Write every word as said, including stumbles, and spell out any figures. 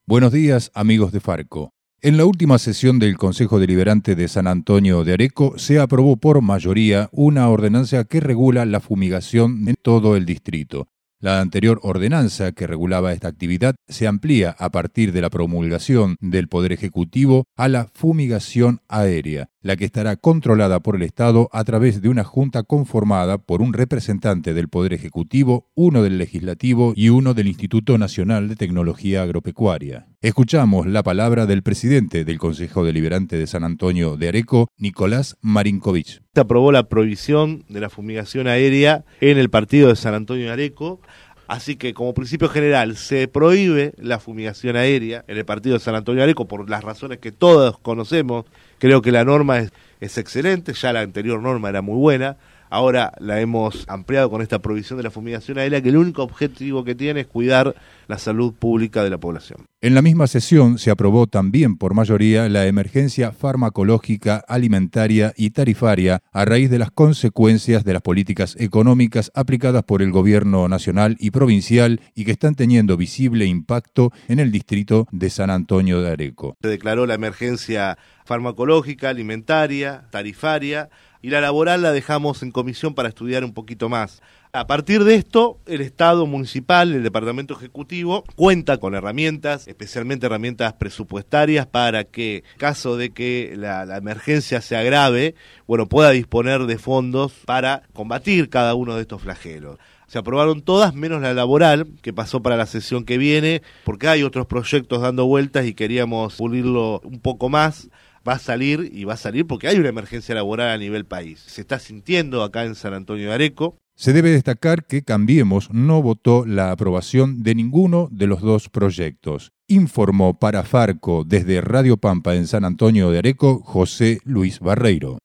Buenos días, amigos de Farco. En la última sesión del Consejo Deliberante de San Antonio de Areco se aprobó por mayoría una ordenanza que regula la fumigación en todo el distrito. La anterior ordenanza que regulaba esta actividad se amplía a partir de la promulgación del Poder Ejecutivo a la fumigación aérea, la que estará controlada por el Estado a través de una junta conformada por un representante del Poder Ejecutivo, uno del Legislativo y uno del Instituto Nacional de Tecnología Agropecuaria. Escuchamos la palabra del presidente del Consejo Deliberante de San Antonio de Areco, Nicolás Marinkovic. Se aprobó la prohibición de la fumigación aérea en el partido de San Antonio de Areco. Así que, como principio general, se prohíbe la fumigación aérea en el partido de San Antonio de Areco por las razones que todos conocemos. Creo que la norma es, es excelente, ya la anterior norma era muy buena. Ahora la hemos ampliado con esta prohibición de la fumigación aérea, que el único objetivo que tiene es cuidar la salud pública de la población. En la misma sesión se aprobó también por mayoría la emergencia farmacológica, alimentaria y tarifaria a raíz de las consecuencias de las políticas económicas aplicadas por el gobierno nacional y provincial y que están teniendo visible impacto en el distrito de San Antonio de Areco. Se declaró la emergencia farmacológica, alimentaria, tarifaria, y la laboral la dejamos en comisión para estudiar un poquito más. A partir de esto, el Estado municipal, el Departamento Ejecutivo, cuenta con herramientas, especialmente herramientas presupuestarias, para que, en caso de que la, la emergencia se agrave, bueno, pueda disponer de fondos para combatir cada uno de estos flagelos. Se aprobaron todas, menos la laboral, que pasó para la sesión que viene, porque hay otros proyectos dando vueltas y queríamos pulirlo un poco más. Va a salir, y va a salir porque hay una emergencia laboral a nivel país. Se está sintiendo acá en San Antonio de Areco. Se debe destacar que Cambiemos no votó la aprobación de ninguno de los dos proyectos. Informó para Farco desde Radio Pampa en San Antonio de Areco, José Luis Barreiro.